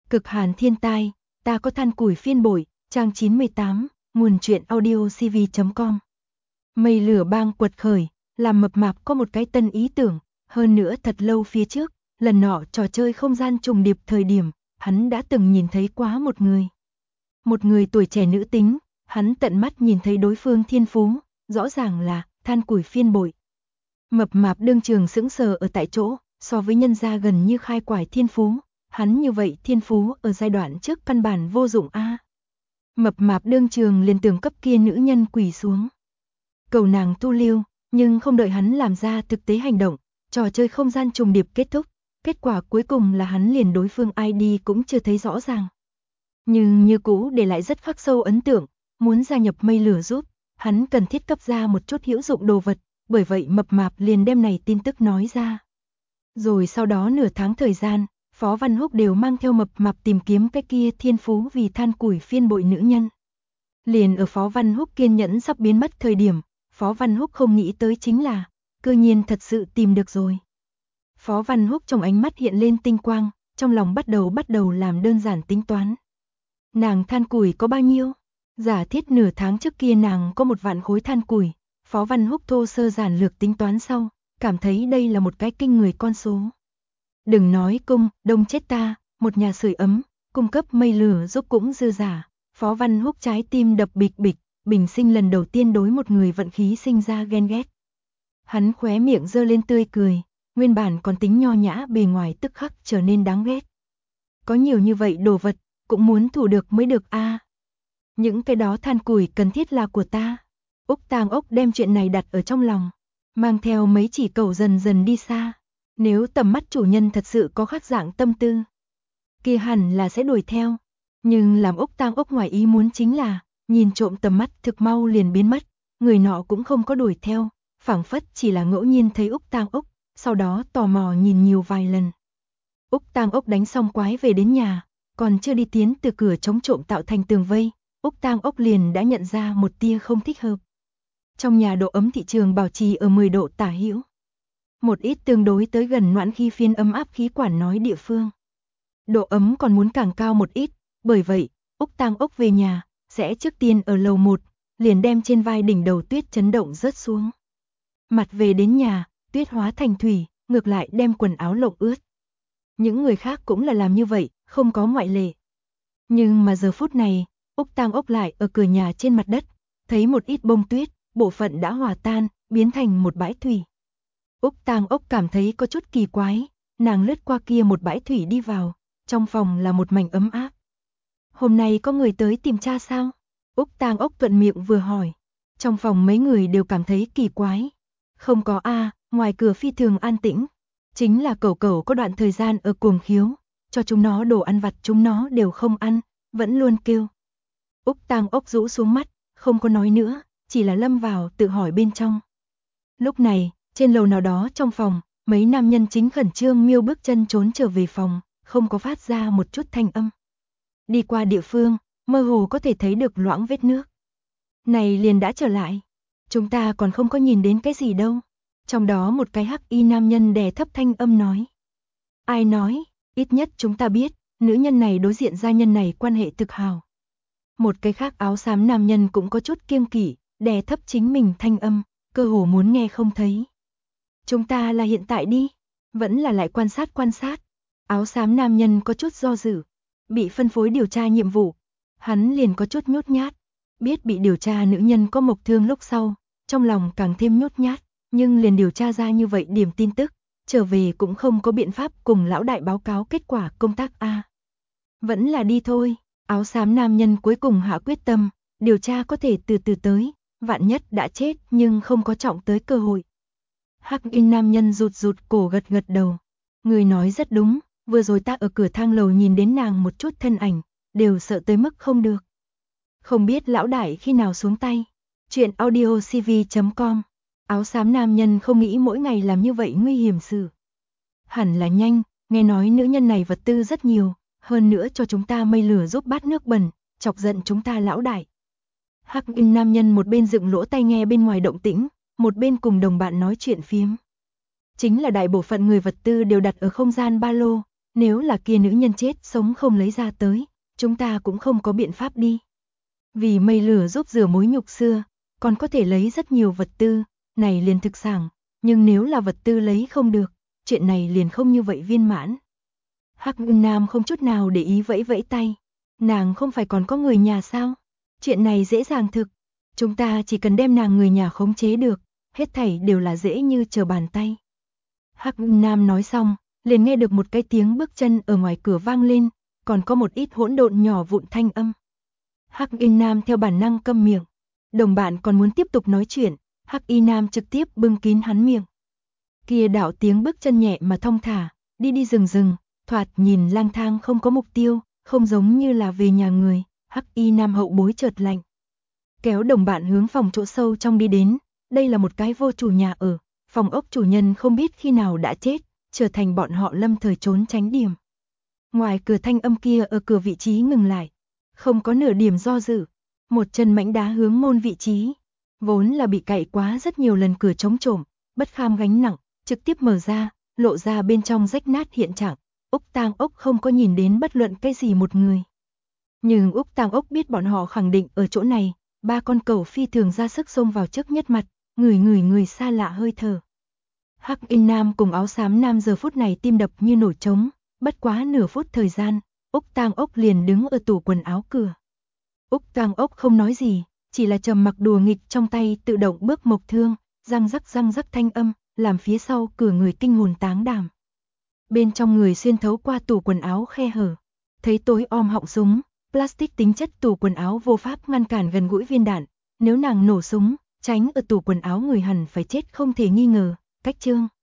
Cực hàn thiên tai, ta có than củi phiên bội, trang 98, nguồn truyện audio cv.com. Mây lửa bang quật khởi, làm mập mạp có một cái tân ý tưởng, hơn nữa thật lâu phía trước, lần nọ trò chơi không gian trùng điệp thời điểm, hắn đã từng nhìn thấy quá một người. Một người tuổi trẻ nữ tính, hắn tận mắt nhìn thấy đối phương thiên phú, rõ ràng là than củi phiên bội. Mập mạp đương trường sững sờ ở tại chỗ, so với nhân gia gần như khai quải thiên phú, hắn như vậy thiên phú ở giai đoạn trước căn bản vô dụng a. Mập mạp đương trường liền tưởng cấp kia nữ nhân quỳ xuống. Cầu nàng thu lưu, nhưng không đợi hắn làm ra thực tế hành động, trò chơi không gian trùng điệp kết thúc, kết quả cuối cùng là hắn liền đối phương ID cũng chưa thấy rõ ràng. Nhưng như cũ để lại rất khắc sâu ấn tượng, muốn gia nhập mây lửa giúp, hắn cần thiết cấp ra một chút hữu dụng đồ vật, bởi vậy mập mạp liền đem này tin tức nói ra. Rồi sau đó nửa tháng thời gian, Phó Văn Húc đều mang theo mập mạp tìm kiếm cái kia thiên phú vì than củi phiên bội nữ nhân. Liền ở Phó Văn Húc kiên nhẫn sắp biến mất thời điểm, Phó Văn Húc không nghĩ tới chính là, cơ nhiên thật sự tìm được rồi. Phó Văn Húc trong ánh mắt hiện lên tinh quang, trong lòng bắt đầu làm đơn giản tính toán. Nàng than củi có bao nhiêu? Giả thiết nửa tháng trước kia nàng có 1 vạn khối than củi, Phó Văn Húc thô sơ giản lược tính toán sau, cảm thấy đây là một cái kinh người con số. Đừng nói đông chết ta, một nhà sưởi ấm, cung cấp mây lửa giúp cũng dư giả. Phó Văn Húc trái tim đập bịch bịch, bình sinh lần đầu tiên đối một người vận khí sinh ra ghen ghét. Hắn khóe miệng giơ lên tươi cười, nguyên bản còn tính nho nhã bề ngoài tức khắc trở nên đáng ghét. Có nhiều như vậy đồ vật, cũng muốn thủ được mới được a. Những cái đó than củi cần thiết là của ta. Úc Tang Ốc đem chuyện này đặt ở trong lòng, mang theo mấy chỉ cẩu dần dần đi xa. Nếu tầm mắt chủ nhân thật sự có khác dạng tâm tư, kia hẳn là sẽ đuổi theo. Nhưng làm Úc Tang Ốc ngoài ý muốn chính là, nhìn trộm tầm mắt thực mau liền biến mất, người nọ cũng không có đuổi theo, phảng phất chỉ là ngẫu nhiên thấy Úc Tang Ốc, sau đó tò mò nhìn nhiều vài lần. Úc Tang Ốc đánh xong quái về đến nhà, còn chưa đi tiến từ cửa chống trộm tạo thành tường vây, Úc Tang Ốc liền đã nhận ra một tia không thích hợp. Trong nhà độ ấm thị trường bảo trì ở 10 độ tả hữu. Một ít tương đối tới gần noãn khí phiên ấm áp khí quản nói địa phương. Độ ấm còn muốn càng cao một ít, bởi vậy, Úc Tang Ốc về nhà, sẽ trước tiên ở lầu 1, liền đem trên vai đỉnh đầu tuyết chấn động rớt xuống. Mặt về đến nhà, tuyết hóa thành thủy, ngược lại đem quần áo lộng ướt. Những người khác cũng là làm như vậy, không có ngoại lệ. Nhưng mà giờ phút này, Úc Tang Ốc lại ở cửa nhà trên mặt đất, thấy một ít bông tuyết, bộ phận đã hòa tan, biến thành một bãi thủy. Úc Tang Ốc cảm thấy có chút kỳ quái, nàng lướt qua kia một bãi thủy đi vào, trong phòng là một mảnh ấm áp. Hôm nay có người tới tìm cha sao? Úc Tang Ốc thuận miệng vừa hỏi. Trong phòng mấy người đều cảm thấy kỳ quái. Không có a, ngoài cửa phi thường an tĩnh. Chính là cẩu cẩu có đoạn thời gian ở cuồng khiếu, cho chúng nó đồ ăn vặt chúng nó đều không ăn, vẫn luôn kêu. Úc Tang Ốc rũ xuống mắt, không có nói nữa, chỉ là lâm vào tự hỏi bên trong. Lúc này, trên lầu nào đó trong phòng, mấy nam nhân chính khẩn trương miêu bước chân trốn trở về phòng, không có phát ra một chút thanh âm. Đi qua địa phương, mơ hồ có thể thấy được loãng vết nước. Này liền đã trở lại. Chúng ta còn không có nhìn đến cái gì đâu. Trong đó một cái hắc y nam nhân đè thấp thanh âm nói. Ai nói, ít nhất chúng ta biết, nữ nhân này đối diện gia nhân này quan hệ thực hào. Một cái khác áo xám nam nhân cũng có chút kiêng kỵ, đè thấp chính mình thanh âm, cơ hồ muốn nghe không thấy. Chúng ta là hiện tại đi, vẫn là lại quan sát. Áo xám nam nhân có chút do dự, bị phân phối điều tra nhiệm vụ, hắn liền có chút nhút nhát, biết bị điều tra nữ nhân có mộc thương lúc sau, trong lòng càng thêm nhút nhát, nhưng liền điều tra ra như vậy điểm tin tức, trở về cũng không có biện pháp cùng lão đại báo cáo kết quả công tác a. Vẫn là đi thôi, áo xám nam nhân cuối cùng hạ quyết tâm, điều tra có thể từ từ tới, vạn nhất đã chết nhưng không có trọng tới cơ hội. Hắc y nam nhân rụt cổ gật đầu. Người nói rất đúng, vừa rồi ta ở cửa thang lầu nhìn đến nàng một chút thân ảnh, đều sợ tới mức không được. Không biết lão đại khi nào xuống tay. Chuyện audio cv.com. Áo xám nam nhân không nghĩ mỗi ngày làm như vậy nguy hiểm sự. Hẳn là nhanh, nghe nói nữ nhân này vật tư rất nhiều, hơn nữa cho chúng ta mây lửa giúp bát nước bẩn, chọc giận chúng ta lão đại. Hắc y nam nhân một bên dựng lỗ tai nghe bên ngoài động tĩnh, một bên cùng đồng bạn nói chuyện phiếm. Chính là đại bộ phận người vật tư đều đặt ở không gian ba lô, Nếu là kia nữ nhân chết sống không lấy ra tới, chúng ta cũng không có biện pháp đi. Vì mây lửa giúp rửa mối nhục xưa, còn có thể lấy rất nhiều vật tư, này liền thực sảng, nhưng nếu là vật tư lấy không được, chuyện này liền không như vậy viên mãn. Hắc Ưng Nam không chút nào để ý vẫy vẫy tay, nàng không phải còn có người nhà sao? Chuyện này dễ dàng thực, chúng ta chỉ cần đem nàng người nhà khống chế được, hết thảy đều là dễ như trở bàn tay. Hắc Ưng Nam nói xong, liền nghe được một cái tiếng bước chân ở ngoài cửa vang lên, còn có một ít hỗn độn nhỏ vụn thanh âm. Hắc Y Nam theo bản năng câm miệng, đồng bạn còn muốn tiếp tục nói chuyện, Hắc Y Nam trực tiếp bưng kín hắn miệng. Kia đạo tiếng bước chân nhẹ mà thong thả, đi đi rừng rừng, thoạt nhìn lang thang không có mục tiêu, không giống như là về nhà người, Hắc Y Nam hậu bối chợt lạnh. Kéo đồng bạn hướng phòng chỗ sâu trong đi đến, đây là một cái vô chủ nhà ở, phòng ốc chủ nhân không biết khi nào đã chết, trở thành bọn họ lâm thời trốn tránh điểm. Ngoài cửa thanh âm kia ở cửa vị trí ngừng lại, không có nửa điểm do dự, một chân mãnh đá hướng môn vị trí, vốn là bị cậy quá rất nhiều lần cửa chống trộm, bất kham gánh nặng, trực tiếp mở ra, lộ ra bên trong rách nát hiện trạng. Úc Tang Ốc không có nhìn đến bất luận cái gì một người. Nhưng Úc Tang Ốc biết bọn họ khẳng định ở chỗ này, ba con cẩu phi thường ra sức xông vào trước nhất mặt, người xa lạ hơi thở. Hắc Y Nam cùng áo xám nam giờ phút này tim đập như nổi trống, bất quá nửa phút thời gian, Úc Tang Ốc liền đứng ở tủ quần áo cửa. Úc Tang Ốc không nói gì, chỉ là trầm mặc đùa nghịch trong tay tự động bước mộc thương, răng rắc thanh âm, làm phía sau cửa người kinh hồn táng đảm. Bên trong người xuyên thấu qua tủ quần áo khe hở, thấy tối om họng súng, plastic tính chất tủ quần áo vô pháp ngăn cản gần gũi viên đạn, nếu nàng nổ súng, tránh ở tủ quần áo người hẳn phải chết không thể nghi ngờ, cách chương.